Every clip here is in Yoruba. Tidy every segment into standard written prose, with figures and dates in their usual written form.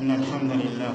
إن الحمد لله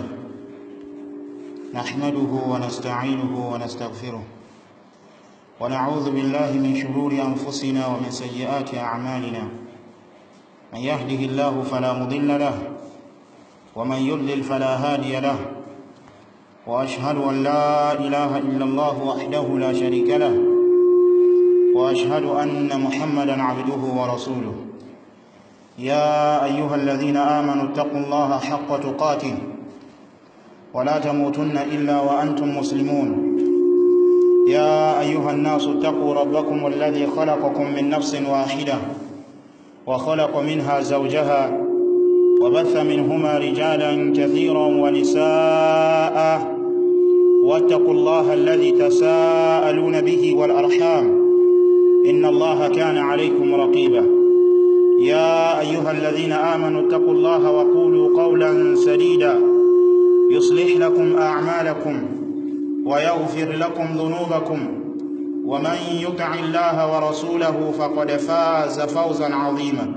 نحمده ونستعينه ونستغفره ونعوذ بالله من شرور أنفسنا ومن سيئات أعمالنا. من يهده الله فلا مضل له ومن يضلل فلا هادي له، وأشهد أن لا إله إلا الله وحده لا شريك له، وأشهد أن محمدا عبده ورسوله. يا أيها الذين آمنوا اتقوا الله حق تقاته ولا تموتن إلا وأنتم مسلمون. يا أيها الناس اتقوا ربكم الذي خلقكم من نفس واحدة وخلق منها زوجها وبث منهما رجالا كثيرا ونساء، واتقوا الله الذي تساءلون به والأرحام إن الله كان عليكم رقيبا. يا أيها الذين آمنوا اتقوا الله وقولوا قولا سديدا يصلح لكم أعمالكم ويغفر لكم ذنوبكم، ومن يطع الله ورسوله فقد فاز فوزا عظيما.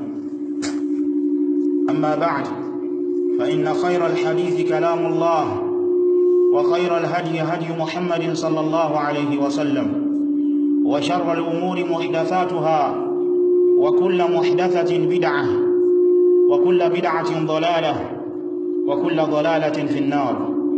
أما بعد، فإن خير الحديث كلام الله، وخير الهدي هدي محمد صلى الله عليه وسلم، وشر الأمور محدثاتها، وكل محدثة بدعة، وكل بدعة ضلالة، وكل ضلالة في النار.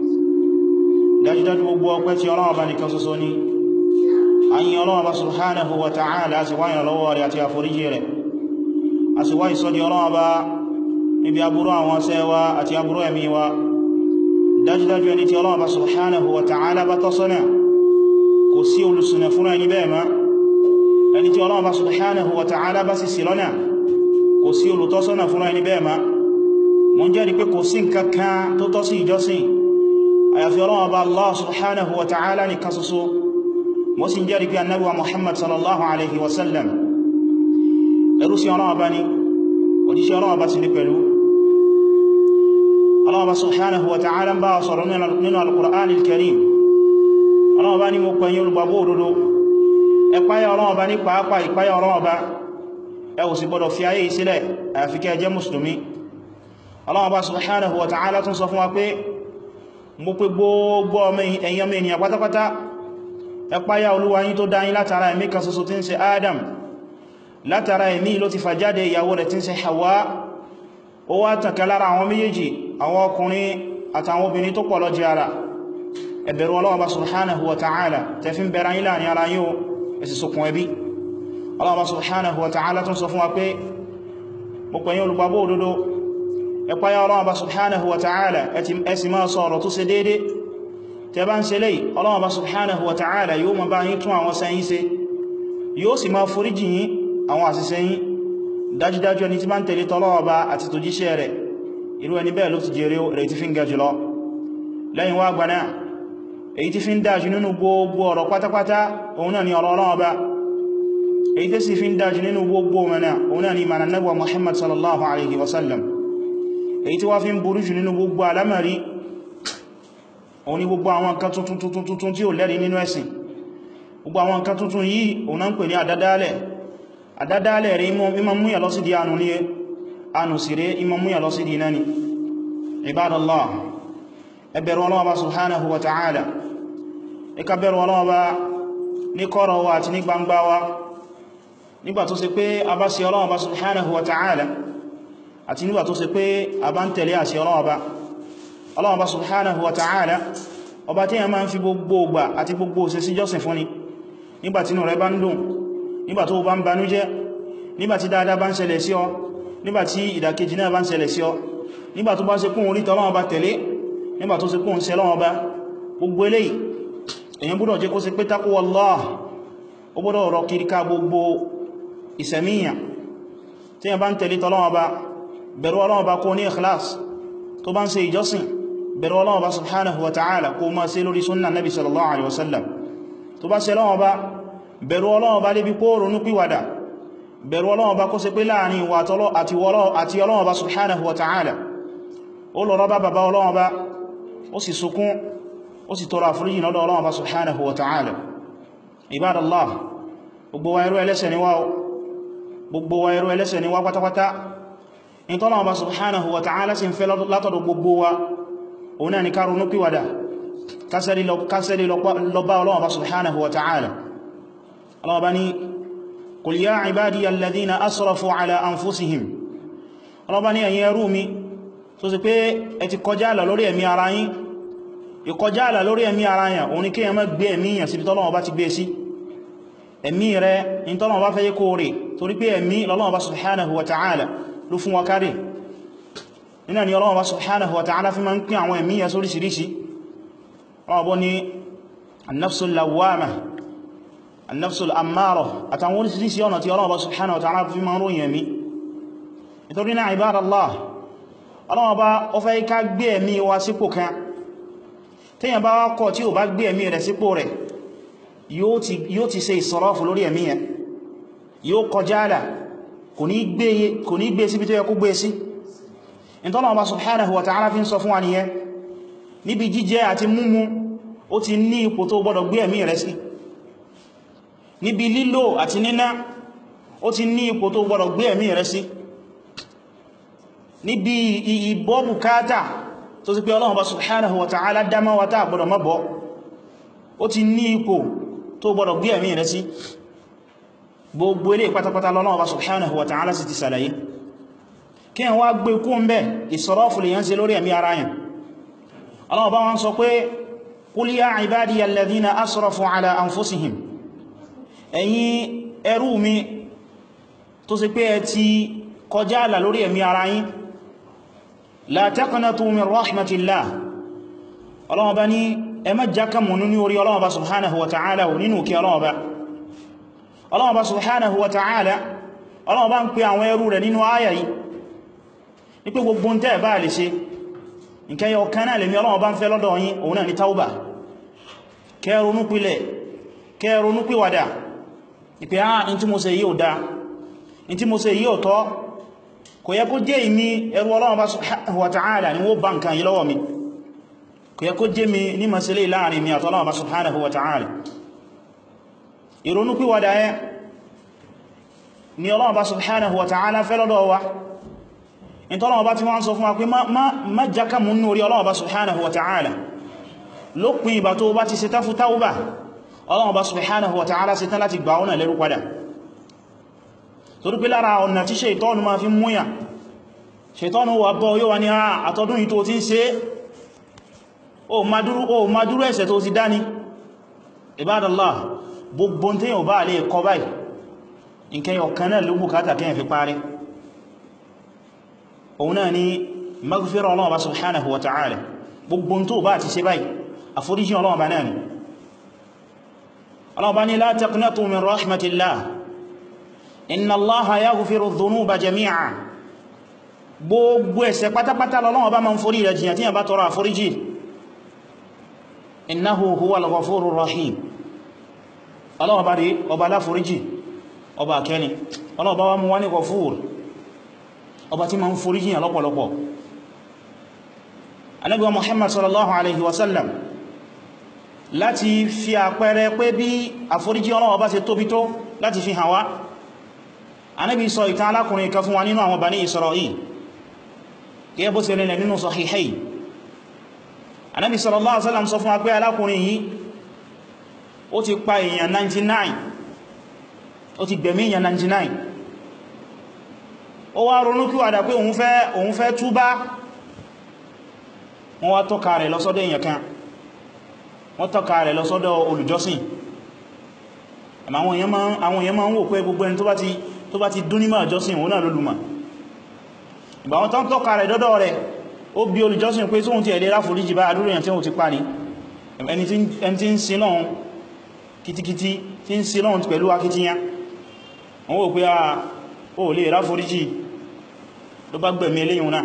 dájúdájú gbogbo ọpẹ́ tí Ọlọ́run bá nìkan ṣoṣo ni. A yìn Ọlọ́run bá subhanahu wa ta'ala, a sì wá ìrànlọ́wọ́ rẹ̀ àti àforíjì rẹ̀, a sì wá ìsọ́dí Ọlọ́run bá níbi aburú àwọn ṣẹ́ wa àti aburú ẹ̀mí wa. Dájúdájú ẹni tí Ọlọ́run bá subhanahu wa ta'ala bá tọ́ sọ́nà, kò sí olùṣìnà fún ẹni bẹ́ẹ̀ má. Ẹni tí Ọlọ́run bá subhanahu wa ta'ala bá sì ṣì lọ́nà, kò sí olùtọ́sọ́nà fún ẹni bẹ́ẹ̀ má. Mo jẹ́rìí pé kò sí nǹkan kan tó tọ́ sí ìjọsìn àyàfi Ọlọ́run Ọba Allah subhanahu wa ta'ala nìkan ṣoṣo. Mo sì jẹ́rìí pé Ànábì wa Muhammad sallallahu alaihi wasallam ẹrú sí Ọlọ́run Ọba ni, òjíṣẹ́ Ọlọ́run Ọba sì ní pẹ̀lú. Ọlọ́run Ọba subhanahu wa ta'ala ń bá sọ̀rọ̀ nínú al-Qur'an al-Karim. Ọlọ́run Ọba ní mo pẹ̀yìn olùgbàgbọ́ òdodo, ẹ páyà Ọlọ́run Ọba ní pàápàá ìpáyà Ọlọ́run Ọba, ẹ ò sì gbọdọ̀ fi ayé sílẹ̀ àyàfi kẹ́ jẹ́ mùsùlùmí. Ọlọ́run Ọba subhanahu wa ta'ala tún sọ fún wa pé mo pé gbogbo ẹ̀yin ọmọ ènìyàn pátápátá, ẹ páyà Olúwa yín tó dá yín látara ẹ̀mí kan ṣoṣo tí ń ṣe Adam. Látara ẹ̀mí ló ti fà jáde ìyàwó rẹ̀ tí ń ṣe Hawa. Ó wá tàn ká lára àwọn méjèèjì, àwọn ọkùnrin àtàwọn obìnrin tó pọ̀ lọ jẹ́ ara. Ẹ bẹ̀rù Ọlọ́run Ọba subhanahu wa ta'ala, tẹfin bẹ̀rẹ̀ yín láàrin ara yín, ẹ sì sokùn ẹbí. Ọlọ́run Ọba subhanahu wa ta'ala tún sọ fún wa pé mo pè yín olùgbàgbọ́ òdodo, ẹ páyà Ọlọ́run Ọba subhanahu wa ta'ala, ẹ sì máa sọ̀rọ̀ tó ṣe déédé. Tẹ́ bá ń ṣe léyìí, Ọlọ́run Ọba subhanahu wa ta'ala yóò máa bá yín tún àwọn sẹ́yìn ṣe, yóò sì máa foríjì yín àwọn àṣìṣe yín. Dájúdájú ẹni tí bá ń tẹ̀lé t'Ọlọ́run Ọba àti tòjíṣẹ́ rẹ̀, irú ẹni bẹ́ẹ̀ ló ti jèrè rẹ̀ tí fi ń ga jùlọ. Lẹ́yìn wá gbaná, èyí tí fi ń dájú nínú gbogbo ọ̀rọ̀ pátápátá, òun náà ni ọ̀rọ̀ Ọlọ́run Ọba. Èyí tí sì fi ń dájú nínú gbogbo mẹ́nà, òun náà ni ìmànà Ànábì wa Muhammad sallallahu alaihi wasallam. Èyí tí wá fi ń burú jù nínú gbogbo alámàrí, òun ni gbogbo àwọn nǹkan tuntun tí ó lẹ́rí nínú ẹ̀sìn. Gbogbo àwọn nǹkan tuntun yìí òun náà ń pè ní àdádálẹ̀. Àdádálẹ̀ rí imam múyà lọ sí di anu ní anu sí rí imam múyà lọ sí di náà ni. Ibadallah, ẹ bẹ̀rù Ọlọ́run Ọba subhanahu wa ta'ala, ẹ ká bẹ̀rù Ọlọ́run Ọba ní kọ̀rọ̀ wa àti ní gbangba wa. Nígbà tó ṣe pé a bá sí Ọlọ́run Ọba subhanahu wa ta'ala, àti nígbà tó ṣe pé a bá ń tẹ̀lé àṣẹ Ọlọ́run Ọba. Ọlọ́run Ọba subhanahu wa ta'ala, ọba tí a máa ń fi gbogbo ògbà àti gbogbo ṣe sí jọ́sìn fún ni. Nígbàtí inú rẹ bá ń dùn, nígbàtí ó bá ń banújẹ́, nígbàtí dáadáa bá ń ṣẹlẹ̀ sí ọ, nígbàtí ìdàkejì náà bá ń ṣẹlẹ̀ sí ọ, nígbàtí ó bá ṣe kún orí t'Ọlọ́run Ọba tẹ̀lé, nígbàtí ó ṣe kún ṣe Ọlọ́run Ọba. Gbogbo eléyìí èyàn gbọ́dọ̀ jẹ́ kó ṣe pé taqwallah, ó gbọ́dọ̀ rọ kìríká gbogbo ìsẹ̀míyàn. Tí a bá ń tẹ̀lé t'Ọlọ́run Ọba, bẹ̀rù Ọlọ́run Ọba kó ní ikhlas. Tó bá ń ṣe ìjọsìn, bẹ̀rù Ọlọ́run Ọba subhanahu wa ta'ala kó máa ṣe lórí súnnà nabi sallallahu alaihi wasallam. Tó bá ṣe Ọlọ́run Ọba, bẹ̀rù Ọlọ́run Ọba lébi kó ronú pìwàdà. Bẹ̀rù Ọlọ́run Ọba kó ṣe pé láàrin ìwà àti Ọlọ́run Ọba subhanahu wa ta'ala, ó lọ rọ́bá bàbá Ọlọ́run Ọba, ó sì sukún, ó sì tọrọ àforíjì lọ́dọ̀ Ọlọ́run Ọba subhanahu wa ta'ala. Ibadallah, gbogbo wa ẹrú ẹlẹ́ṣẹ̀ ni wá pátápátá. in tọ́lọ́wọ́ bá subhanahu wa ta'ala sì ń fẹ́ látọ̀dọ̀ gbogbo wa òun náà ni ká ronú pìwàdà kásẹ̀rí lọ bá Ọlọ́run bá subhanahu wa ta'ala. Ọlọ́run bá ní qul ya ibadiya alladhina asrafu ala anfusihim. Ọlọ́run bá ní ẹ̀yin ẹrú mi tó sì pé ẹ ti kọjá àlà lórí ẹ̀mí ara yín. Ìkọjá àlà lórí ẹ̀mí ara yín òun ni kí ẹ má gbé ẹ̀mí yàn síbi tọ́lọ́run bá ti gbé sí. Ẹ̀mí rẹ̀ in tọ́lọ́run bá fẹ́ yé kó rí torí pé ẹ̀mí l'Ọlọ́run bá subhanahu wa ta'ala ló fún wa kárí. Nínú ni Ọlọ́run bá subhanahu wa ta'ala fi máa ń pín àwọn ẹ̀mí yà sóríṣìíríṣìí. Ọlọ́run ní an-nafsul lawwama, an-nafsul ammara àtàwọn oríṣìíríṣìí ọ̀nà tí Ọlọ́run bá subhanahu wa ta'ala fi máa ń ròyìn ẹ̀mí. Nítorí náà ibadallah, Ọlọ́run bá ó fẹ́ ká gbé ẹ̀mí wa sípò kan. Téèyàn bá wá kọ̀ tí ò bá gbé ẹ̀mí rẹ̀ sípò rẹ̀, yóò ti ṣe ìsọ̀rọ̀fù lórí ẹ̀mí yẹn, yóò kọjá àlà, kò ní gbé síbi tó yẹ kó gbé sí. Ìtọ́nà Ọba subhanahu wa ta'ala fi ń sọ fún wa nìyẹn, níbi jíjẹ àti múmu ó ti ní ipò tó gbọdọ̀ gbé ẹ̀mí rẹ̀ sí. Níbi lílò àti níná ó ti ní ipò tó gbọdọ̀ gbé ẹ̀mí rẹ̀ sí. Níbi ìbọ́ bùkátà tó sì pé Ọlọ́run Ọba subhanahu wa ta'ala dámá wa tá gbọdọ̀ má bọ́, ó ti ní ipò tó gbọdọ̀ gbé ẹ̀mí rẹ̀ sí. Gbogbo ilé pátápátá l'Ọlọ́run Ọba subhanahu wa ta'ala sì ti sàlàyé. Kí wọ́n wá gbé kú ń bẹ́ ìsọ̀rọ̀fù lè yán ṣe lórí ẹ̀mí ara yàn. Ọlọ́run Ọba wọ́n sọ pé qul ya ibadiya alladhina asrafu ala anfusihim. Ẹ̀yin ẹrú mi tó sì pé ẹ ti kọjá àlà lórí ẹ̀mí ara yín, la taqnatu min rahmatillah. Ọlọ́run Ọba ní ẹ má jákàmù nínú orí Ọlọ́run Ọba subhanahu wa ta'ala ò nínú kí Ọlọ́run Ọba. Ọlọ́run Ọba subhanahu wa ta'ala, Ọlọ́run Ọba ń pè àwọn ẹrú rẹ̀ nínú áyà yìí ní pé gbogbo ń tẹ́ bá lè ṣe nǹkan yọ kan náà lèmi Ọlọ́run Ọba ń fẹ́ lọ́dọ̀ yín, òun náà ni tauba. Kẹrùnú pìwàdà ní pé in tí mo ṣe yìí ò dá, in tí mo ṣe yìí ò tọ́. Kò yẹ kó jẹ́ ìmí ẹrú Ọlọ́run Ọba subhanahu wa ta'ala ni wó bá nǹkan yìí lọ́wọ́ mi. Kò yẹ kó jẹ́ mi ní masílẹ̀ láàrin mi àti Ọlọ́run Ọba subhanahu wa ta'ala. Ìrònú pìwàdà ẹ ni Ọlọ́run Ọba subhanahu wa ta'ala fẹ́ lọ́dọ̀ wa. In tọ́lọ́run Ọba tí wọ́n sọ fún wa pé má jákà mú ní orí Ọlọ́run Ọba subhanahu wa ta'ala lópin ìgbà tó bá ti ṣe táfú táúbà. Ọlọ́run Ọba subhanahu wa ta'ala ṣe tán láti gbà ọ́nà lẹ́rú padà. Torí pé lára ọ̀nà tí ṣètọ́nù máa fi múyà, ṣètọ́nù wà bọ́ yóò wá ní àtọ́dún yìí tó ti ń ṣe ó madúrú ẹ̀ṣẹ̀ tó ti dání. Ibadallah, gbogbo tí yóò bá lè kọ báyìí nǹkan yọ kan náà ló bùkátà kí yẹn fi parí. Òun náà ni maghfira Ọlọ́run Ọba subhanahu wa ta'ala. Gbogbo tó bá ti ṣe báyìí àforíjì Ọlọ́run Ọba náà ni. Ọlọ́run Ọba ní la taqnatu min rahmatillah inna Allaha yaghfiru dhunuba jami'a. Gbogbo ẹ̀ṣẹ̀ pátápátá l'Ọlọ́run Ọba máa ń forí rẹ̀ jìyàn tí yẹn bá tọrọ àforíjì. Innahu huwal ghafurur rahim. Ọlọ́run Ọba rí ọba aláforíjì, ọba akẹni. Ọlọ́run Ọba wá mú wá ní Ghafur, ọba tí ma ń foríjì yàn lọ́pọ̀lọpọ̀. Ànábì wa Muhammad sallallahu alaihi wasallam láti fi àpẹẹrẹ pé bí àforíjì Ọlọ́run Ọba ṣe tóbi tó láti fi hàn wá, Ànábì sọ ìtàn alákùnrin kan fún wa nínú àwọn Bani Isra'il gẹ́gẹ́ bó ṣe rìnlẹ̀ nínú Sahihayn. Ànábì sallallahu alaihi wasallam sọ fún wa pé alákùnrin yìí ó ti pa èèyàn 99, ó ti gbẹ̀mí èèyàn 99. Ó wá ronú pìwàdà pé òun fẹ́ túbá. Wọ́n wá tọ́ka rẹ̀ lọ́sọ́dọ̀ èèyàn kan, wọ́n tọ́ka rẹ̀ lọ́sọ́dọ̀ olùjọ́sìn. Àwọn èèyàn máa ń wò pé gbogbo ẹni tó bá ti dún ní máa jọ́sìn òun náà lólùmọ̀. Ìgbà wọn tán tọ́ka rẹ̀ dọ́dọ̀ rẹ̀, ó bi olùjọ́sìn pé sóhun ti ẹ̀lẹ́ ráforíjì bá adúrú èèyàn tí ó ti pa ní ẹni tí ń sin lọ́hun kìtìkìtì, tí ń sin lọ́hun pẹ̀lú akitiyan. Wọ́n wò pé ó lè ráforíjì, ló bá gbẹ̀mí eléyìn náà,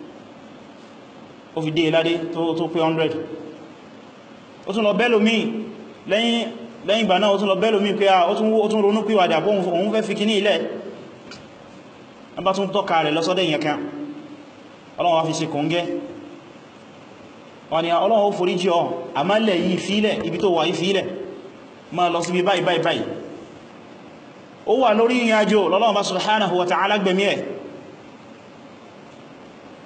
ó fi dé ìládé tó pé 100. Ó tún lọ bẹ́lòmí lẹ́yìn ìgbà náà, ó tún lọ bẹ́lòmí pé ó tún ronú pìwàdà bó òun fẹ́ fi kíní ilẹ̀. Wọ́n bá tún tọ́ka rẹ̀ lọ́sọ́dẹ̀ èèyàn kan, Ọlọ́run wá fi ṣe kòńgẹ́. Wọ́n ni Ọlọ́run ó foríjì ọ, àmálẹ̀ yìí fílẹ̀, ibi tó wà yìí fílẹ̀, máa lọ síbi báyìí báyìí báyìí. Ó wà lórí ìrìn àjò l'Ọlọ́run bá subhanahu wa ta'ala gbẹ̀mí ẹ̀.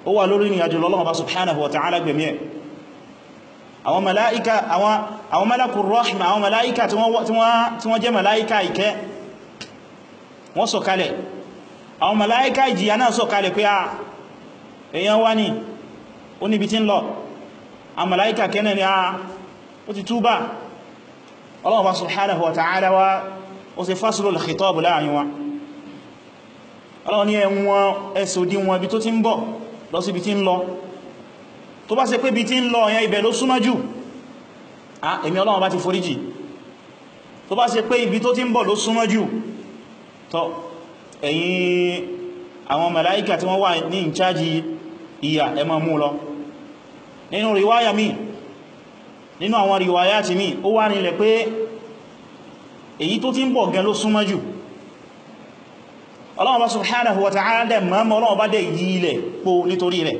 ó wà lórí ní àjò Ọlọ́run Ọba subhanahu wa ta'ala gbẹ̀mí ẹ̀ àwọn màláíkà àwọn malakur rahma àwọn màláíkà tí wọ́n jẹ́ màláíkà ìkẹ́ wọ́n sọ̀kalẹ̀ àwọn màláíkà ìjìyà náà sọ̀kalẹ̀ pé èyàn wá ní ó níbi tí ń lọ àwọn màláíkà kẹ́nẹ̀ ni ó ti túbà Ọlọ́run Ọba subhanahu wa ta'ala wá ó ṣe faslul khitab láàrin wa Ọlọ́run ní ẹ̀wọ̀n ẹ̀sòdí wọn ibi tó ti ń bọ̀ lọ sí ibi tí ń lọ tó bá ṣe pé ibi tí ń lọ yẹn ibẹ̀ ló súnmọ́ jù èmi Ọlọ́run bá ti foríjì tó bá ṣe pé ibi tó ti ń bọ̀ ló súnmọ́ jù tọ́ ẹ̀yin àwọn màláíkà tí wọ́n wà ní ìchájì ìyà ẹ máa mú lọ nínú riwaya mi nínú àwọn riwaya ti mi ó wà nílẹ̀ pé èyí tó ti ń bọ̀ gan ló súnmọ́ jù Ọlọ́run bá subhanahu wa ta'ala dẹ̀ mọ́ Ọlọ́run bá dẹ̀ yí ilẹ̀ po nítorí rẹ̀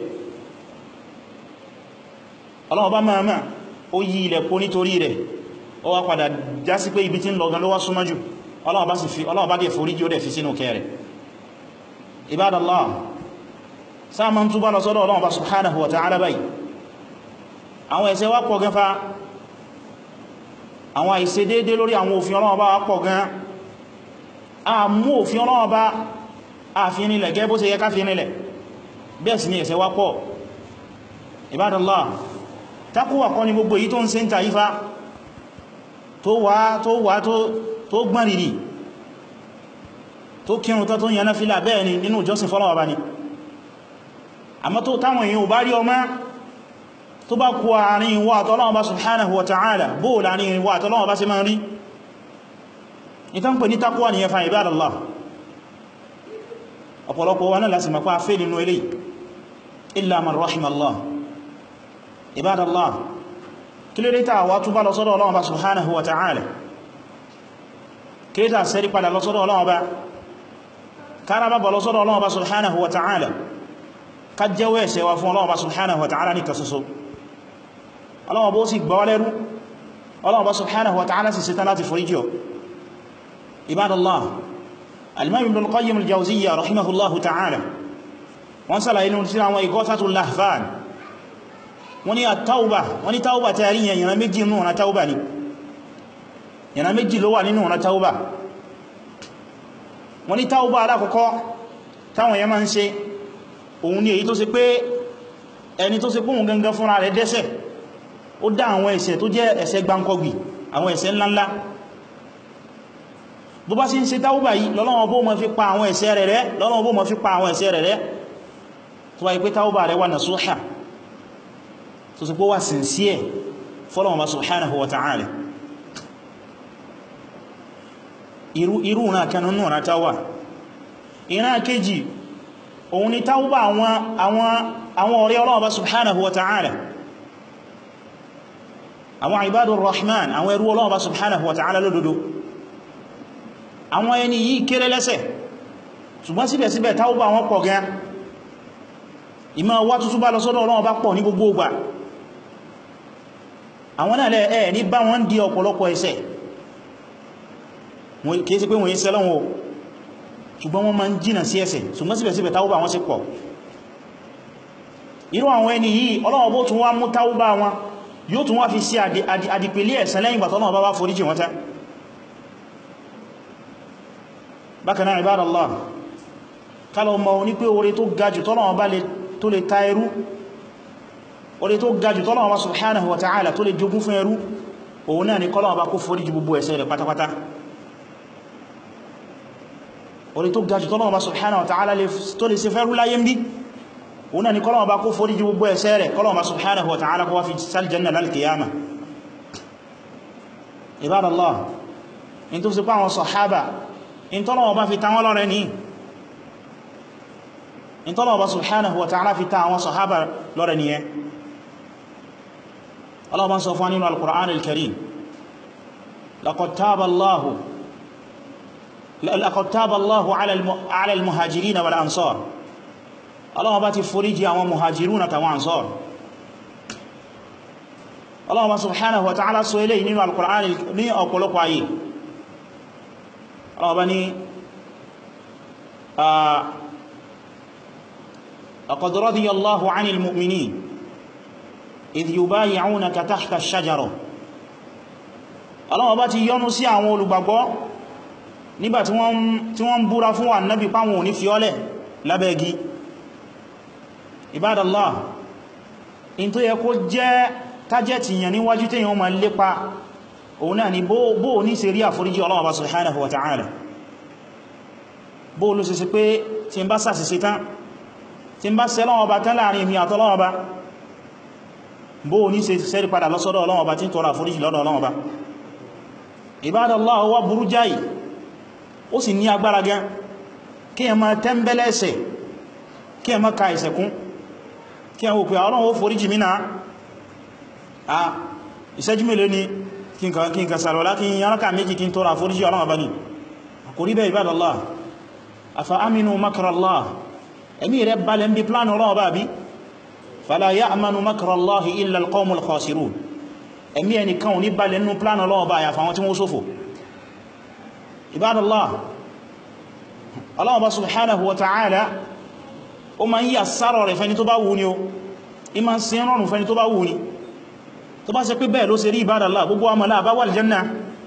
Ọlọ́run bá máa ó yí ilẹ̀ po nítorí rẹ̀ ó wá padà já sí pé ibi tí ń lọ gan ló wá súnmọ́ jù Ọlọ́run bá dẹ̀ foríjì ó dẹ̀ fi sínú kẹrẹ̀ Ibadallah sáà mọ́ túbá lọ sọ́dọ̀ Ọlọ́run bá subhanahu wa ta'ala báyìí àwọn ẹ̀ṣẹ̀ wá pọ̀ gan fa àwọn àìṣe déédé lórí àwọn òfin Ọlọ́run bá wá pọ̀ gan a mú òfin Ọlọ́run bá àfin nílẹ̀ gẹ́gẹ́ bó ṣe yẹ ká fi nílẹ̀ bẹ́ẹ̀ sì ni ẹ̀ṣẹ̀ wá pọ̀ Ibadallah takuwa kọ́ ni gbogbo èyí tó ń ṣe ń ta ifá tó gbọ́n rìrì tó kírun tó tó yànà fílà bẹ́ẹ̀ ni nínú ìjọsìn fọ́lọ́wọ́ bá ní àmọ́ tó táwọn èèyàn ò bá rí ọmọ tó bá kú àárín ìwọ àtọ́lọ́wọ́ bá subhanahu wa ta'ala bóò láàrin ìwọ àtọ́lọ́wọ́ bá ṣe máa rí ìtàn pè ní takuwa ni ẹfà Ibadallah ọ̀pọ̀lọpọ̀ wa náà láti mọ̀pá fẹ́ nínú ilé illa man rahimallah Ibadallah kí lè ríta wà túbá lọ sọ́dọ̀ Ọlọ́run bá subhanahu wa ta'ala kí lè ta sẹ́rí padà lọ sọ́dọ̀ Ọlọ́run bá kára bá lọ sọ́dọ̀ Ọlọ́run bá subhanahu wa ta'ala ká jẹ́wọ́ ẹ̀ṣẹ̀ wa fún Ọlọ́run bá subhanahu wa ta'ala ní kàṣoṣo Ọlọ́run bó sì gbọ́ lẹ́rú Ọlọ́run bá subhanahu wa ta'ala sì ṣetán láti foríjì ọ́ Ibadallah al-Imam Ibn al-Qayyim al-Jawziyya rahimahullahu ta'ala wọ́n sálà inú sí àwọn Ighathatul Lahfan wọ́n ní àtàúbà wọ́n ní tàúbà tàrí yẹn yana méjì nínú ọ̀nà tàúbà ni yana méjì ló wà nínú ọ̀nà tàúbà wọ́n ní tàúbà alákọ̀ọ́kọ́ táwọn yẹn máa ń ṣe òun ni èyí tó ṣe pé ẹni tó ṣe pé òun gangan fúnra rẹ̀ dẹ́ṣẹ̀ ó dá àwọn ẹ̀ṣẹ̀ tó jẹ́ ẹ̀ṣẹ̀ gbáǹkọ́gbì àwọn ẹ̀ṣẹ̀ ńláńlá bó bá sì ń ṣe tàúbà yìí lọ́lọ́wọ́ bó mọ́ fi pa àwọn ẹ̀ṣẹ̀ rẹ̀ rẹ́ lọ́lọ́wọ́ bó mọ́ fi pa àwọn ẹ̀ṣẹ̀ rẹ̀ rẹ́ tó wáyé pé tàúbà rẹ̀ wà nasuha tó sì pó wà sincere fọ́lọ̀wọ̀n bá subhanahu wa ta'ala irú náà kanú náà tàwà ìran kejì òun ni tàwà àwọn ọ̀rẹ́ Ọlọ́run bá subhanahu wa ta'ala àwọn ibadur rahman àwọn ẹrú Ọlọ́run bá subhanahu wa ta'ala lódodo àwọn ẹni yìí kéré lẹ́ṣẹ̀ ṣùgbọ́n síbẹ̀síbẹ̀ tàwà wọn pọ̀ gan ìmọ̀ wá tútú bá lọ sọ́dọ̀ Ọlọ́run bá pọ̀ ní gbogbo ìgbà àwọn náà lẹ́ ní bá wọn di ọ̀pọ̀lọpọ̀ ẹ̀ṣẹ̀ kìí sí pé wọ́n yí sẹ́lọ́wọ́ o ṣùgbọ́n wọ́n máa ń jìnà sí ẹ̀ṣẹ̀ ṣùgbọ́n síbẹ̀síbẹ̀ táúbà wọn sí pọ̀ irú àwọn ẹni yìí Ọlọ́run bó tún wá mú táúbà wọn yóò tún wá fi sí àdìpẹ̀lẹ̀ ẹ̀san lẹ́yìn ìgbà tọ́lọ́run bá wá foríjì wọn tán bákan náà Ibadallah kálọ̀ mọ̀ ní pé oore tó gajù tọ́lọ́run bá tó lè ta ẹrú orí tó gajù tọ́lọ́wọ́ bá subhanahu wa ta'ala tó lè jogún fún ẹrú òun náà ni kọ́lọ́wọ́ bá kó foríjì gbogbo ẹ̀ṣẹ̀ rẹ̀ pátápátá orí tó gajù tọ́lọ́wọ́ bá subhanahu wa ta'ala tó lè ṣe fẹ́rú láyé ń bí òun náà ni kọ́lọ́wọ́ bá kó foríjì gbogbo ẹ̀ṣẹ̀ rẹ̀ kọ́lọ́wọ́ bá subhanahu wa ta'ala kó wá fi sáljanna lálkìyàmà Ibadallah in tó sì pa àwọn sàhábà in tọ́lọ́wọ́ bá fi ta wọ́n lọ́rẹ ní in tọ́lọ́wọ́ bá subhanahu wa ta'ala fi ta àwọn sàhábà lọ́rẹ ní ẹ Allah bá sọ fún nínú al-Qur'an al-Karim laqad taba Allahu ala al-muhajirin wal ansar Allah bá ti foríjì àwọn muhajirun àtàwọn ansar Allah bá subhanahu wa ta'ala sọ eléyìí nínú al-Qur'an ní ọ̀pọ̀lọpọ̀ ayé Allah bá ní laqad radiyallahu 'anil mu'minin idh yubayi'unaka tahta ash-shajara Ọlọ́run bá ti yọ́nú sí àwọn olùgbàgbọ́ nígbà tí wọ́n ń búra fún Ànábì páwọn ò ní fi ọ́lẹ̀ lábẹ́ igi. Ibadallah, in tó yẹ kó jẹ́ tájẹ̀tì yàn níwájú tí yàn ma lépa òun náà ni bó ní ṣe rí àforíjì Ọlọ́run bá subhanahu wa ta'ala, bó ló ṣe pé tí ń bá sàṣìṣe tán, tí ń bá ṣẹ̀ Ọlọ́run bá tán láàrin mi àtọ́lọ́run bá, bó ní ṣe sẹ́rí padà lọ́sọ́dọ̀ Ọlọ́run bá tí ń tọrọ àforíjì lọ́dọ̀ Ọlọ́run bá. Ibadallah, wá burú jáì, ó sì ní agbára gan kí ẹ ma tẹ́mbẹ̀lẹ̀ ẹ̀ṣẹ̀, kí ẹ ma ka ẹ̀ṣẹ̀ kún, kí ẹ wò pé Ọlọ́run ó foríjì mí náà, ìṣẹ́jú mélòó ni kí n ka sàrọ̀lá kí n yánaka méjì kí n tọrọ àforíjì Ọlọ́run bá ní. Kò rí bẹ́ẹ̀ Ibadallah. Afa aminu makrallah, ẹ̀mí rẹ̀ balẹ̀ ń bí plánù Ọlọ́run bá bí. Fala ya'manu makrallahi illa alqawmul khasirun, ẹ̀mí ẹnìkan ò ní balẹ̀ nínú plánù Ọlọ́run bá àyàfà wọn tí wọ́n ṣòfò. Ibadallah, Allah bá subhanahu wa ta'ala ó ma ń yà sárọ̀ rẹ̀ fẹ́ni tó bá wù ní o, ìmá ń sin rọrùn fẹ́ni tó bá wù ní. Tó bá ṣe pé bẹ́ẹ̀ ló ṣe rí Ibadallah, gbogbo amala bá wà aljanna.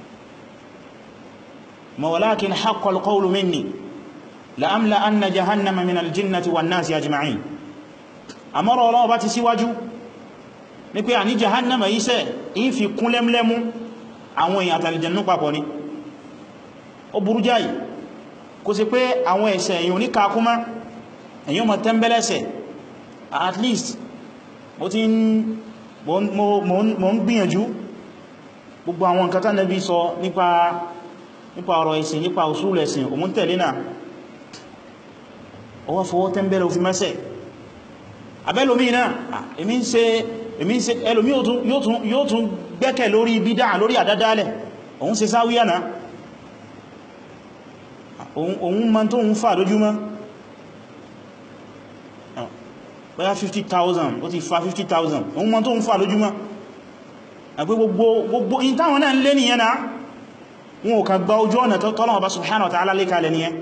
Walakin haqqal qawlu minni la amla anna jahannama min aljinnati wan nasi ajma'in. Àmọ́rọ̀ Allah bá ti síwájú ní pé àní jahannama iṣẹ́ in fi kún lẹ́mlẹ́mú àwọn èèyàn àtàlìjẹ̀nú papọ̀ ni. Ó burú jáì kó ṣe pé àwọn ẹ̀ṣẹ̀ èyàn ní kakúmá, èyàn mọ̀ tẹ́mbẹ̀lẹ́sẹ̀. At least mo ń gbìyànjú gbogbo àwọn nǹkan tán Nábì sọ nípa ọ̀rọ̀ ẹ̀sìn, nípa usul ẹ̀sìn, òun tẹ̀lé náà, ọwọ́ fọwọ́ tẹ́mbẹ̀lẹ̀ òfin mẹ́sẹ̀. Abẹ́lòmí náà, èmi ń ṣe ẹlòmí yóò tún gbẹ́kẹ̀ lórí bídá, lórí àdádálẹ̀, òun ṣe sáwíyà náà, òun ma tó ń fà lójúmọ́ bóyá 50,000, ó ti fa 50,000, òun ma tó ń fà lójúmọ́. Àgbé gbogbo in táwọn náà lé nìyẹn náà, wọn ò kà gba ojú ọ̀nà tọ́lọ́wọ́ bá subhanahu wa ta'ala lé kalẹ̀ nìyẹn.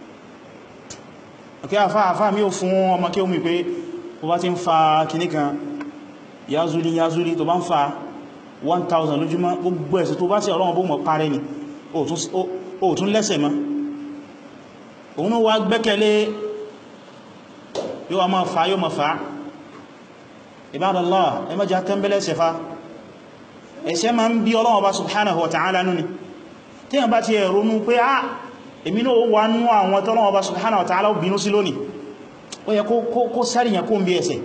Ọkẹ́ àfá mi ò fún ọmọ kí o mú pé ó bá ti ń fa kìníkan yazuli tó bá ń fa 1,000 lójúmọ́, gbogbo ẹ̀ṣẹ̀ tó bá sí Ọlọ́run bó mọ̀ parẹ́ ni, ó tún lẹ́sẹ̀ mọ́. Òun wá gbẹ́kẹ̀lé yóò máa fa yóò máa fa. Ibadallah, ẹ má jẹ́ tẹ́mbẹ̀lẹ̀ ẹ̀ṣẹ̀ fa. Ẹ̀ṣẹ̀ máa ń bí Ọlọ́run bá subhanahu wa ta'ala nú ni. Tí yàn bá ti ronú pé èmi náà wà nú àwọn tọ́lọ́run bá subhanahu wa ta'ala bínú sí lónìí, ó yẹ kó sáríyàn kó ń bí ẹ̀ṣẹ̀.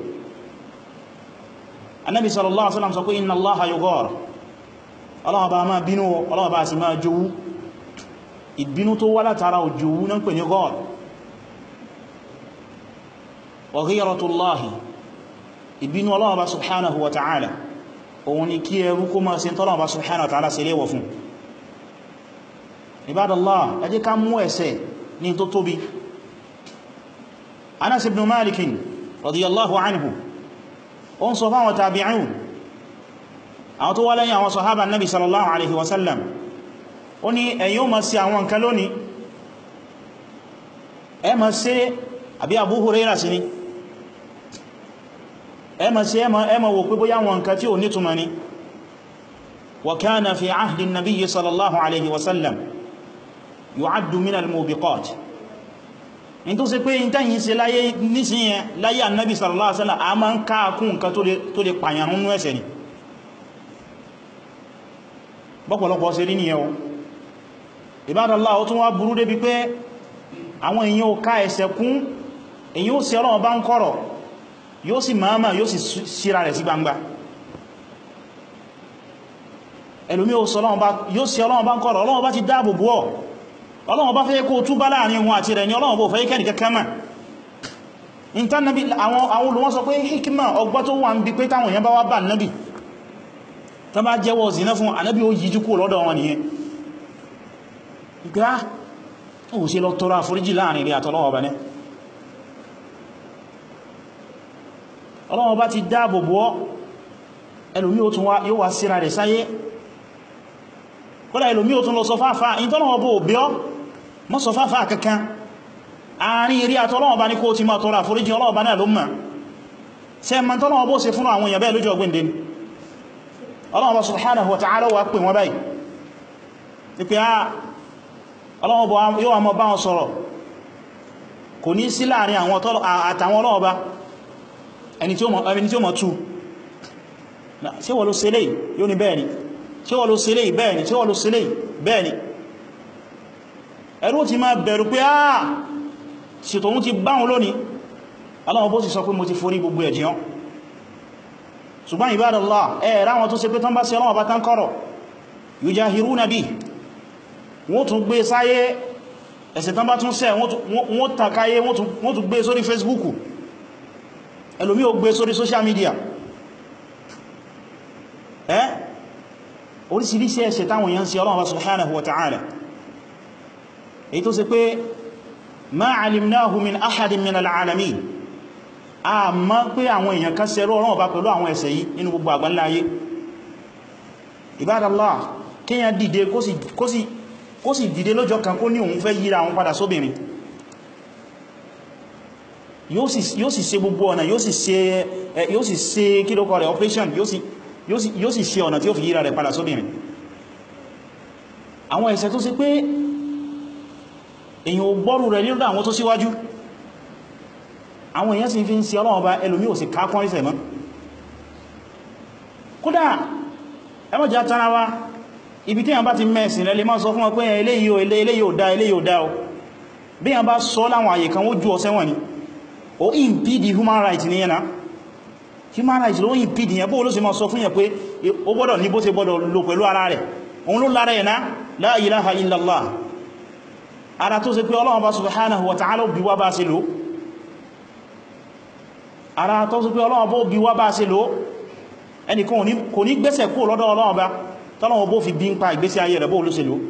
Annabi sallallahu alaihi wasallam sọ pé inna Allaha yughar, Ọlọ́run bá máa bínú, Ọlọ́run bá sì máa jowú. Ìbínú tó wá látara òjòwú náà ń pè ní ghar. Wa ghiratullahi, ìbínú Ọlọ́run bá subhanahu wa ta'ala, òun ni kí ẹrú kó máa sin tọ́lọ́run bá subhanahu wa ta'ala ṣe léwọ̀ fún. Ibadallah, ẹ jẹ́ ká mú ẹ̀ṣẹ̀ ní tó tóbi. Anas ibn Malik radiyallahu anhu, ó ń sọ fáwọn tabi'un, àwọn tó wá lẹ́yìn àwọn sahaba nabi sallallahu alaihi wasallam, ó ní ẹ̀yin ó máa ṣe àwọn nǹkan lónìí, ẹ máa ṣe, àbí Abu Hurairah sí ni, ẹ máa ṣe, ẹ máa wò pé bóyá àwọn nǹkan tí ò nítumọ̀ ni. Wa kana fi ahdi an-nabiy sallallahu alaihi wasallam yu'addu min al-mubiqat. In tó ṣe pé in tẹ́yìn ṣe láyé nísìnyẹn, láyé annabi sallallahu alaihi wasallam, a máa ń káàkún nǹkan tó lè pàyàn nínú ẹ̀ṣẹ̀ ni. Bọ́pọ̀lọpọ̀ ṣe rí nìyẹn o. Ibadallah, ó tún wá burú débi pé àwọn èèyàn ò ká ẹ̀ṣẹ̀ kún, èèyàn ó ṣe Ọlọ́run bá ń kọ̀rọ̀, yóò sì máa yóò sì síra rẹ̀ sí gbangba. Ẹlòmí yóò ṣe Ọlọ́run bá ń kọ̀rọ̀, Ọlọ́run bá ti dáàbò bò ọ́, Ọlọ́run bá fẹ́ kó túbá láàrin wọn àti rẹ̀ ní, Ọlọ́run bó fẹ́ kẹ́ni kankan mọ̀. Ìntán Nábì, àwọn olùwọ́n sọ pé hikima ọgbọ́ tó wà ń bí pé táwọn èèyàn bá wá bá Nábì, tán bá jẹ́wọ́ zina fún Ànábì, ó yíjú kó lọ́dọ̀ wọn nìyẹn. Ìgbà ó ṣe lọ tọrọ àforíjì láàrin rẹ̀ àtọ́lọ́wọ́ ọba ní. Ọlọ́run bá ti dáàbò bò ọ́, ẹlòmí yóò wá síra rẹ̀ sáyé. Kódà ẹlòmí ó tún lọ sọ fáfá, in tọ́lọ́wọ́ bó bí ọ́, mọ́ sọ fáfá kankan. àárín eré àtọ́lọ́wọ́ bá ní kó ti máa tọrọ àforíjì Ọlọ́run bá náà ló mọ̀ ṣe mọ́ tọ́lọ́wọ́ bó ṣe fún àwọn èèyàn bẹ́ẹ̀ lójú ọgbẹ́ndẹ̀ Ọlọ́run bá subhanahu wa ta'ala wà pè wọ́n báyìí ní pé Ọlọ́run bá yóò mọ́ bá wọn sọ̀rọ̀ kò ní sí láàrin àwọn àtàwọn Ọlọ́run bá ẹni tí ó mọ̀ tú ṣé wọ́n ló ṣe léyìí yóò ní bẹ́ẹ̀ ni ṣé wọ́n ló ṣe léyìí bẹ́ẹ̀ ni ṣé wọ́n ló ṣe léyìí bẹ́ẹ̀ ni ẹ̀rù ti máa bẹ̀rù pé ṣètò òun ti báhùn lónìí Ọlọ́run bó sì sọ pé mo ti forí gbogbo ẹ̀jìyàn ṣùgbọ́n ibadallah ẹ̀rá wọn tó ṣe pé tán bá sí Ọlọ́run bá tán kọ̀rọ̀ yujahiruna bi wọ́n tún gbé sáyé ẹ̀ṣẹ̀ tán bá tún ṣẹ̀ wọ́n tàkáyé wọ́n tún gbé sórí Facebook ẹlòmí ò gbé sórí social media orísìírísìí ẹ̀ṣẹ̀ táwọn èèyàn sí Ọlọ́run subhanahu wa ta'ala èyí tó ṣe pé ma alimnahu min ahadin min al'alamin a ma pé àwọn èèyàn kan ṣẹ̀rọ Ọlọ́run bá pẹ̀lú àwọn ẹ̀ṣẹ̀ yìí nínú gbogbo àgbáńlá ayé ibadallah kíyàn dìde kó sì dìde lọ́jọ́ kan kó ní òun fẹ́ yíra àwọn padà sóbìnrin yóò sì ṣe gbogbo ọ̀nà yóò sì ṣe kílókọ rẹ̀ operation yóò sì ṣe ọ̀nà tí ó fi yíra rẹ̀ padà sóbìnrin àwọn ẹ̀ṣẹ̀ tó ṣe pé èyàn ò gbọ́rù rẹ̀ nílùú àwọn tó síwájú àwọn èyàn sì fi ń ṣe Ọlọ́run bá ẹlòmí ò sì kákún ìṣẹ̀ mọ́ kódà ẹmọ́já tánà wá ibi tí yàn bá ti mẹ́sìn lẹ́lẹ́ máa sọ fún wọn pé eléyìí ò dá o bí yàn bá sọ láwọn àyè kan ó ju ọ sẹ́wọ̀n ni ó impede human rights ní yẹna human rights ló impede yẹn bó ló sì máa sọ fún yẹn pé ó gbọ́dọ̀ ní bó ṣe gbọ́dọ̀ lò pẹ̀lú ara rẹ̀ òun ló lára yẹn la ilaha illallah ara tó ṣe pé Ọlọ́run bá subhanahu wa ta'ala bí wá bá ṣe lò ara tó ṣe pé Ọlọ́run bó bí wá bá ṣe lò ẹnìkan kò ní gbẹ́sẹ̀ kó lọ́dọ̀ Ọlọ́run bá tọ́lọ́run bó fi bí ń pa ìgbésí ayé rẹ̀ bó ló ṣe lò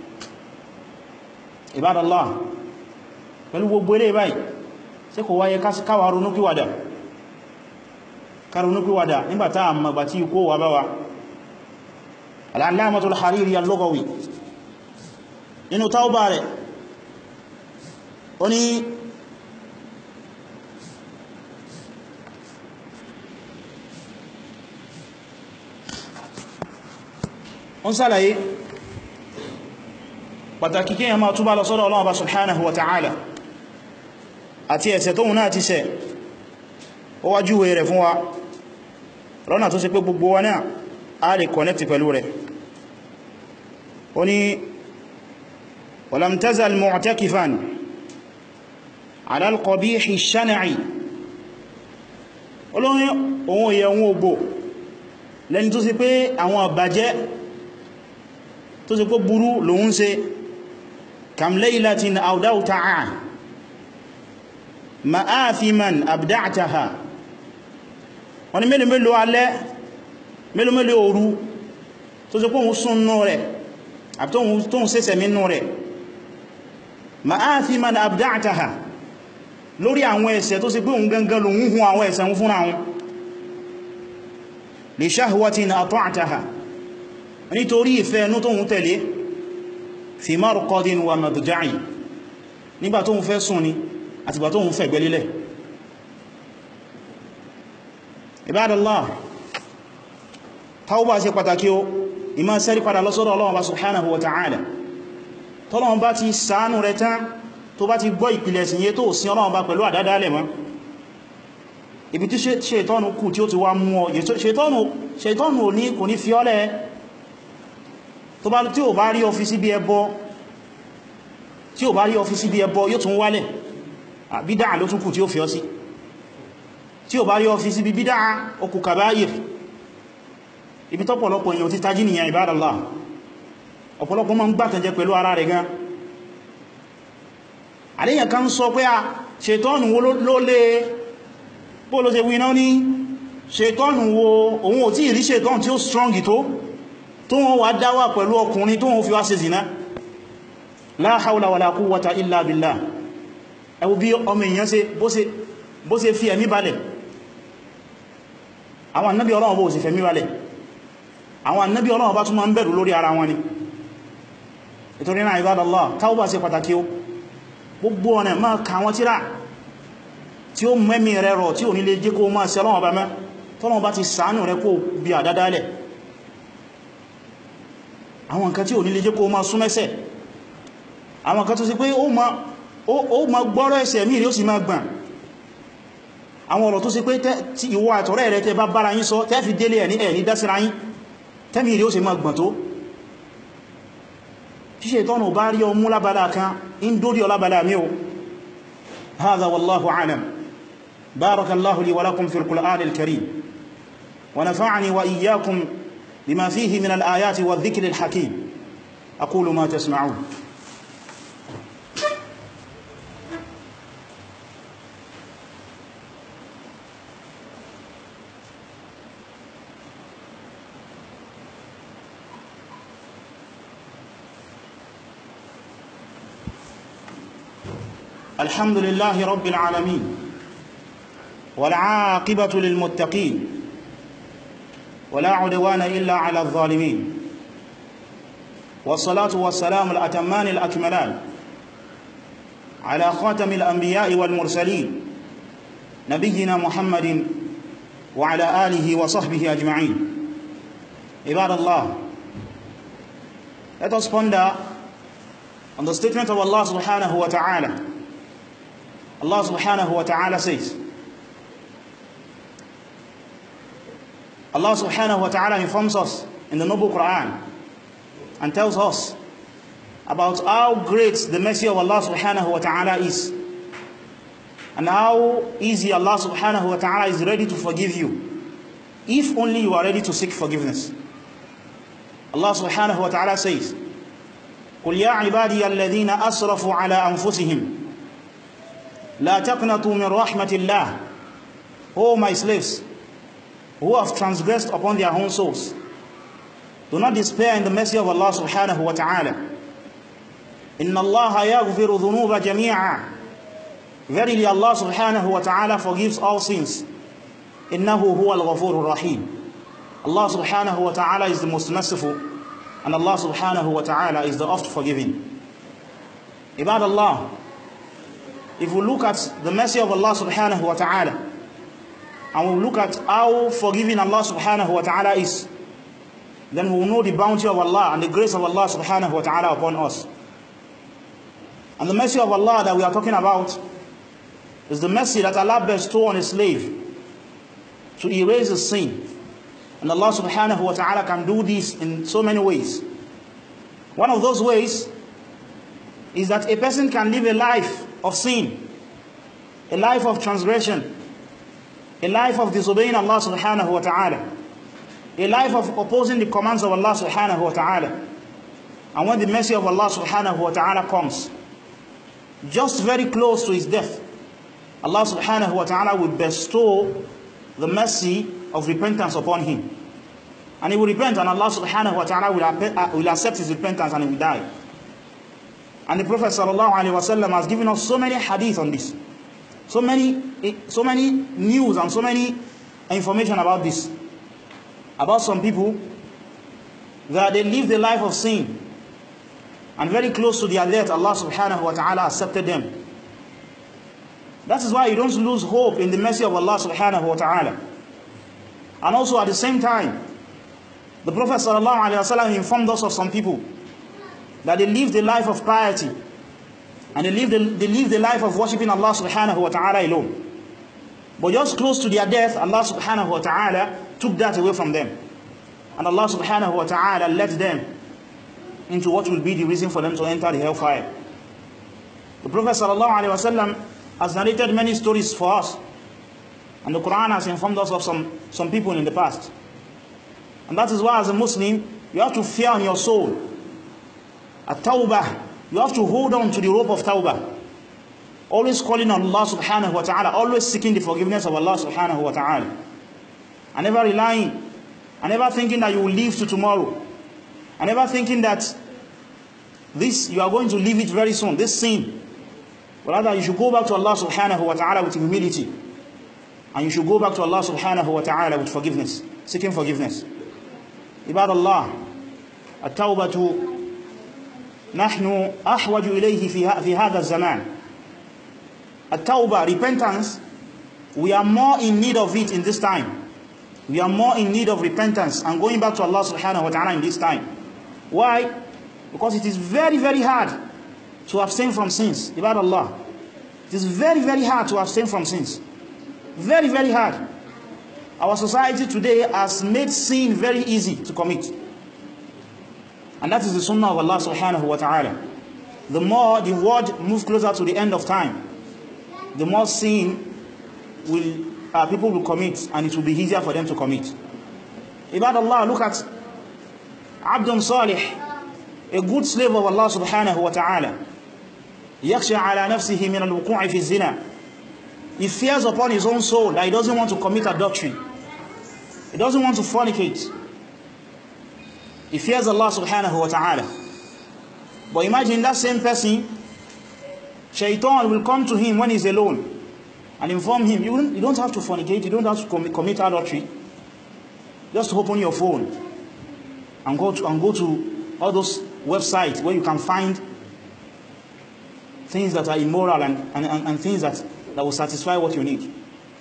ibadallah pẹ̀lú gbogbo ilé báyìí ṣé kò wáyé káwà ronúkúwàdà nígbàtá àmàgbà tí kó wà bá wa al-allamatul Hariri al-Lughawi nínú tawba rẹ̀ ó ní wọ́n sálàyé pàtàkì kí ẹ máa túbá lọ sọ́dọ̀ Ọlọ́run bá subhanahu wa ta'ala àti ẹ̀ṣẹ̀ tóhun náà ti ṣẹ̀ ó wá júwe rẹ̀ fún wa lọ́nà tó ṣe pé gbogbo wa náà a lè connect pẹ̀lú rẹ̀ ó ní walam tazal mu'takifan ala al-qabihi ash-shan'i olórin ohun èyẹ ohun ògbò lẹ́ni tó ṣe pé àwọn àbàjẹ́ tó ṣe pé burú lòun ṣe kam laylatin awdawta'a ma'athiman abda'taha wọ́n ni mélòó alẹ́ mélòó òru tó ṣe pé òun súnnú rẹ̀ àbí tóhun sẹ́sẹ̀ mínú rẹ̀ ma'athiman abda'taha lórí àwọn ẹ̀ṣẹ̀ tó ṣe pé òun gangan lòun hun àwọn ẹ̀ṣẹ̀ wọn fúnra wọn li shahwatin ata'taha nítorí ìfẹ́ ẹnú tóhun tẹ̀lé fi marqadin wa madja'i nígbà tóhun fẹ́ sùn ni àtìgbà tóhun fẹ́ gbẹ́lélẹ̀ ibadallah tawba ṣe pàtàkì o ìmá sẹ́rí padà lọ́sọ́dọ̀ Ọlọ́run bá subhanahu wa ta'ala tọ́lọ́run bá ti ṣàánú rẹ̀ tán tó bá ti gbọ́ ìpìlẹ̀ sí yé tó sí Ọlọ́run bá pẹ̀lú àdádálẹ̀ mọ́ ibi tí ṣètọ́nù kù tí ó ti wá mú ọ ṣètọ́nù kò ní fi ọ́lẹ̀ tó bá tí ò bá rí ọfíìsì bí ẹbọ yóò tún wálẹ̀ bídá ló tún kù tí ó fi ọ sí tí ò bá rí ọfíìsì bí bídá okù kàbáyìr ibi tọ́pọ̀lọpọ̀ èèyàn ti tají nìyàn ibadallah ọ̀pọ̀lọpọ̀ ma ń gbàtànjẹ pẹ̀lú ara rẹ̀ gan àríyàn kan sọ pé a ṣètọ́nù wo ló lè bó ló ṣe wíná ní ṣètọ́nù wo òun ò tí ìrí ṣètọ́nù tí ó strong tó wọ́n wá dáwà pẹ̀lú ọkùnrin tó wọ́n fi wá ṣe zina la hawla wala quwwata illa billah ẹ wo bí ọmọ èèyàn ṣe bó ṣe fi ẹ̀mí balẹ̀ àwọn annabi Ọlọ́run bó ṣe fẹ̀mí balẹ̀ àwọn annabi Ọlọ́run bá tún máa ń bẹ̀rù lórí ara wọn ni ìtorí náà ibadallah tawba ṣe pàtàkì ó gbogbo ọ̀nà máa ka wọn tírà tí ó mẹ́mí rẹ̀ rọ̀ tí ò ní lè jẹ́ kó máa ṣe Ọlọ́run Ọba mẹ́ tọ́lọ́run bá ti ṣàánú rẹ̀ kó bí àdádálẹ̀ àwọn nǹkan tí ò ní lè jẹ́ kó máa súnmẹ́sẹ̀ àwọn nǹkan tó sì pé ó ma gbọ́rọ̀ ẹsẹ̀ mí rí ó sì máa gbọ̀n àwọn ọ̀rọ̀ tó sì pé tí ìwọ àtọ̀rẹ́ rẹ̀ tẹ́ bá bára yín sọ tẹ́ fi délé ẹ̀ ní dásíra yín tẹ́mì rí ó sì máa gbọ̀n tó ṣíṣe ìtọ́nà bá rí ọmú lábàdà kan in dórí ọlábàdà mí o hadha wallahu a'lam barakallahu li wa lakum fil qur'anil karim wa nafa'ani wa iyyakum bima fihi min al-ayati wa dhikri al-hakim aqulu ma tasma'un الحمد لله رب العالمين والعاقبة للمتقين ولا عدوان إلا على الظالمين والصلاة والسلام الأتمان الأكملان على خاتم الأنبياء والمرسلين نبينا محمد وعلى آله وصحبه أجمعين عباد الله. Let us ponder on the statement of Allah subhanahu wa ta'ala. Allah subhanahu wa ta'ala says, Allah subhanahu wa ta'ala informs us in the noble Quran and tells us about how great the mercy of Allah subhanahu wa ta'ala is and how easy Allah subhanahu wa ta'ala is ready to forgive you if only you are ready to seek forgiveness. Allah subhanahu wa ta'ala says, قُلْ يَا عِبَادِيَ الَّذِينَ أَسْرَفُوا عَلَىٰ أَنفُسِهِمْ لا تقنطوا من رحمة الله. O my slaves who have transgressed upon their own souls, do not despair in the mercy of Allah subhanahu wa ta'ala. إن الله يغفر ذنوب جميعا. Verily Allah subhanahu wa ta'ala forgives all sins. إنه هو الغفور الرحيم. Allah subhanahu wa ta'ala is the most merciful, and Allah subhanahu wa ta'ala is the oft forgiving. Ibad Allah, if we look at the mercy of Allah subhanahu wa ta'ala and we look at how forgiving Allah subhanahu wa ta'ala is, then we will know the bounty of Allah and the grace of Allah subhanahu wa ta'ala upon us. And the mercy of Allah that we are talking about is the mercy that Allah bestows on a slave to erase his sin. And Allah subhanahu wa ta'ala can do this in so many ways. One of those ways is that a person can live a life of sin, a life of transgression, a life of disobeying Allah subhanahu wa ta'ala, a life of opposing the commands of Allah subhanahu wa ta'ala. And when the mercy of Allah subhanahu wa ta'ala comes, just very close to his death, Allah subhanahu wa ta'ala will bestow the mercy of repentance upon him. And he will repent, and Allah subhanahu wa ta'ala will accept his repentance, and he will die. And the Prophet sallallahu alaihi wasallam has given us so many hadith on this, so many news and so many information about this, about some people that they live the life of sin, and very close to their death Allah subhanahu wa ta'ala accepted them. That is why you don't lose hope in the mercy of Allah subhanahu wa ta'ala. And also at the same time, the Prophet sallallahu alaihi wasallam informed us of some people that they live the life of piety and they live the life of worshiping Allah subhanahu wa ta'ala alone. But just close to their death, Allah subhanahu wa ta'ala took that away from them. And Allah subhanahu wa ta'ala led them into what will be the reason for them to enter the hellfire. The Prophet sallallahu alaihi wasallam has narrated many stories for us, and the Quran has informed us of some people in the past. And that is why as a Muslim, you have to fear in your soul at-tawbah. You have to hold on to the rope of tawbah, always calling on Allah subhanahu wa ta'ala, always seeking the forgiveness of Allah subhanahu wa ta'ala, and never relying, and never thinking that you will live to tomorrow, and never thinking that this you are going to leave it very soon, this sin. But rather you should go back to Allah subhanahu wa ta'ala with humility, and you should go back to Allah subhanahu wa ta'ala with forgiveness, seeking forgiveness. Ibad Allah, at-tawbatu نحن أحوج إليه في هذا الزمان At-tawbah, repentance, we are more in need of it in this time. We are more in need of repentance and going back to Allah subhanahu wa ta'ala in this time. Why? Because it is very, very hard to abstain from sins. Ibad Allah. It is very, very hard to abstain from sins. Very, very hard. Our society today has made sin very easy to commit. And that is the sunnah of Allah subhanahu wa ta'ala. The more the world moves closer to the end of time, the more sin people will commit, and it will be easier for them to commit. Ibad Allah, look at Abdun Salih, a good slave of Allah subhanahu wa ta'ala. يَخْشَى عَلَى نَفْسِهِ مِنَ الْوُقُوعِ فِي الزِّنَا. He fears upon his own soul that he doesn't want to commit adultery. He doesn't want to fornicate. He fears Allah subhanahu wa ta'ala. But imagine that same person, Shaitan will come to him when he's alone and inform him, you don't have to fornicate, you don't have to commit adultery. Just open your phone and go to all those websites where you can find things that are immoral and things that will satisfy what you need. It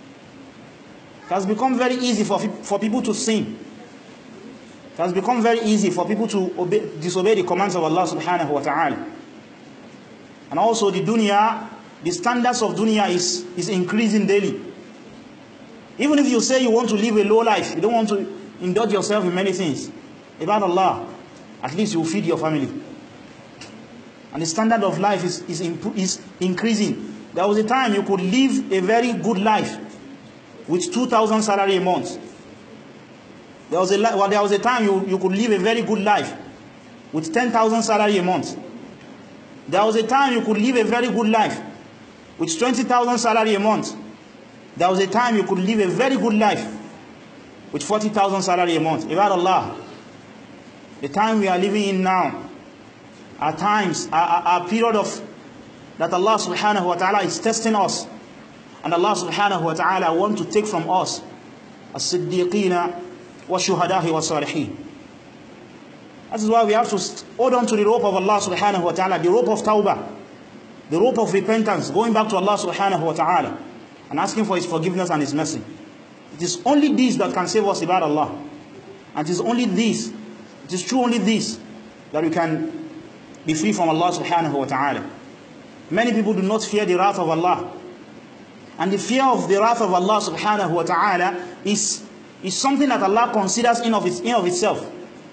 has become very easy for people to sin. It has become very easy for people to disobey the commands of Allah subhanahu wa ta'ala. And also the dunya, the standards of dunya is increasing daily. Even if you say you want to live a low life, you don't want to indulge yourself in many things, about Allah, at least you will feed your family. And the standard of life is increasing. There was a time you could live a very good life with 2,000 salary a month. There was a time you could live a very good life with 10,000 salary a month. There was a time you could live a very good life with 20,000 salary a month. There was a time you could live a very good life with 40,000 salary a month. Ibad Allah, the time we are living in now, our times, our period of that Allah subhanahu wa ta'ala is testing us, and Allah subhanahu wa ta'ala want to take from us as-siddiqina wa shuhadahi wa salihin. That is why we have to hold on to the rope of Allah subhanahu wa ta'ala, the rope of tawbah, the rope of repentance, going back to Allah subhanahu wa ta'ala and asking for His forgiveness and His mercy. It is only this that can save us, ibad Allah. And it is only this, it is true only this, that we can be free from Allah subhanahu wa ta'ala. Many people do not fear the wrath of Allah. And the fear of the wrath of Allah subhanahu wa ta'ala is something that Allah considers in of itself.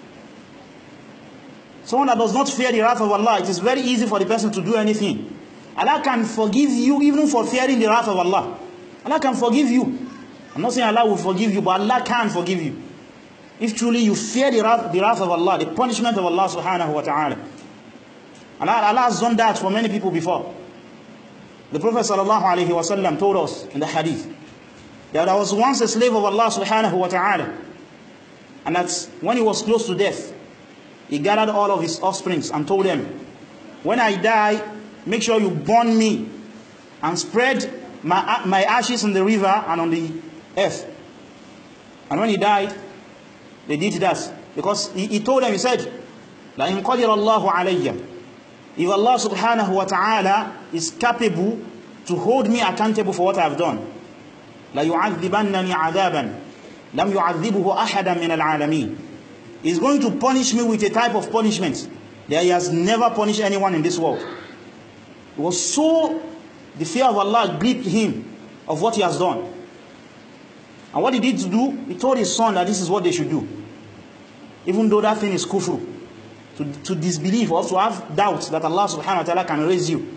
Someone that does not fear the wrath of Allah, it is very easy for the person to do anything. Allah can forgive you even for fearing the wrath of Allah. Allah can forgive you. I'm not saying Allah will forgive you, but Allah can forgive you. If truly you fear the wrath of Allah, the punishment of Allah subhanahu wa ta'ala. And Allah has done that for many people before. The Prophet sallallahu alaihi wasallam told us in the hadith that there was once a slave of Allah subhanahu wa ta'ala, and that when he was close to death, he gathered all of his offsprings and told them, when I die, make sure you burn me and spread my ashes in the river and on the earth. And when he died, they did that because he told them, he said, La in qadira Allahu alayya, if Allah subhanahu wa ta'ala is capable to hold me accountable for what I have done, la yu'adhibannani 'adhaban lam yu'adhibhu ahadan min al-'alamin, He's going to punish me with a type of punishment that He has never punished anyone in this world. It was so, the fear of Allah gripped him of what he has done. And what he did to do, he told his son that this is what they should do. Even though that thing is kufr, to disbelieve or to have doubts that Allah subhanahu wa ta'ala can raise you.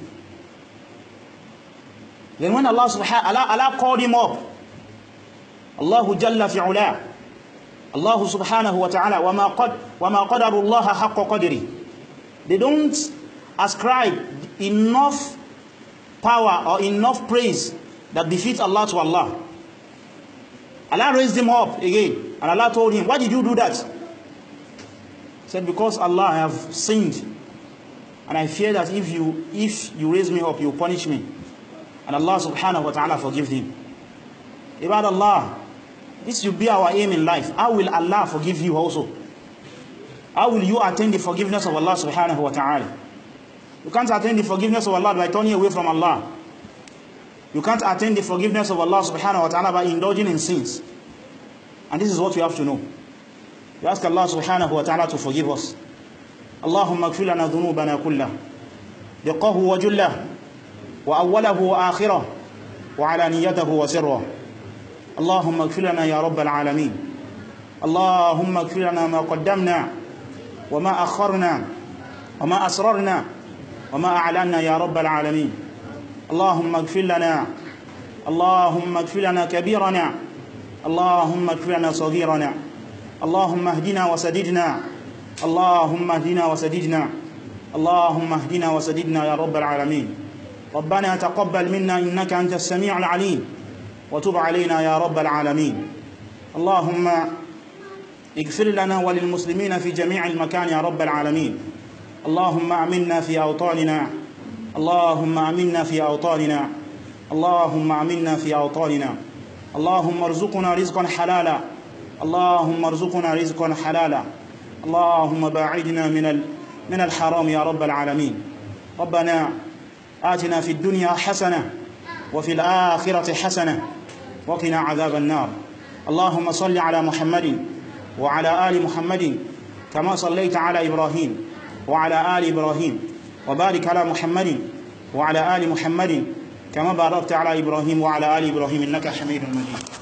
Then when Allah called him up, Allahu jalla fi'ula, Allah subhanahu wa ta'ala, وَمَا قَدَرُ اللَّهَ حَقَّ قَدْرِ, they don't ascribe enough power or enough praise that befits Allah to Allah. Allah raised him up again, and Allah told him, why did you do that? He said, because Allah, I have sinned, and I fear that if you raise me up, you will punish me. And Allah subhanahu wa ta'ala forgive him. Ibad Allah, this should be our aim in life. How will Allah forgive you also? How will you attain the forgiveness of Allah subhanahu wa ta'ala? You can't attain the forgiveness of Allah by turning away from Allah. You can't attain the forgiveness of Allah subhanahu wa ta'ala by indulging in sins. And this is what we have to know. We ask Allah subhanahu wa ta'ala to forgive us. Allahumma ighfir lana dhunubana kullah, diqqahu wa jullah, wa awwalahu wa akhirah, wa alaniyatahu wa sirrah. Allahumma ighfir lana ya rabbal alamin. Allahumma ighfir lana ma qaddamna wa ma akharna wa ma asrarna wa ma a'lanna ya rabbal alamin. Allahumma ighfir lana, Allahumma ighfir lana kabirana, Allahumma ighfir lana saghirana. اللهم اهدنا وسددنا، اللهم اهدنا وسددنا، اللهم اهدنا وسددنا يا رب العالمين. ربنا تقبل منا إنك أنت السميع العليم وتب علينا يا رب العالمين. اللهم اغفر لنا وللمسلمين في جميع المكان يا رب العالمين. اللهم أمنا في أوطاننا، اللهم أمنا في أوطاننا، اللهم أمنا في أوطاننا. اللهم ارزقنا رزقا حلالا، اللهم ارزقنا رزقا حلالا، اللهم باعدنا من الحرام يا رب العالمين. ربنا آتنا في الدنيا حسنة وفي الآخرة حسنة وقنا عذاب النار. اللهم صل على محمد وعلى آل محمد كما صليت على إبراهيم وعلى آل إبراهيم، وبارك على محمد وعلى آل محمد كما باركت على إبراهيم وعلى آل إبراهيم إنك حميد مجيد.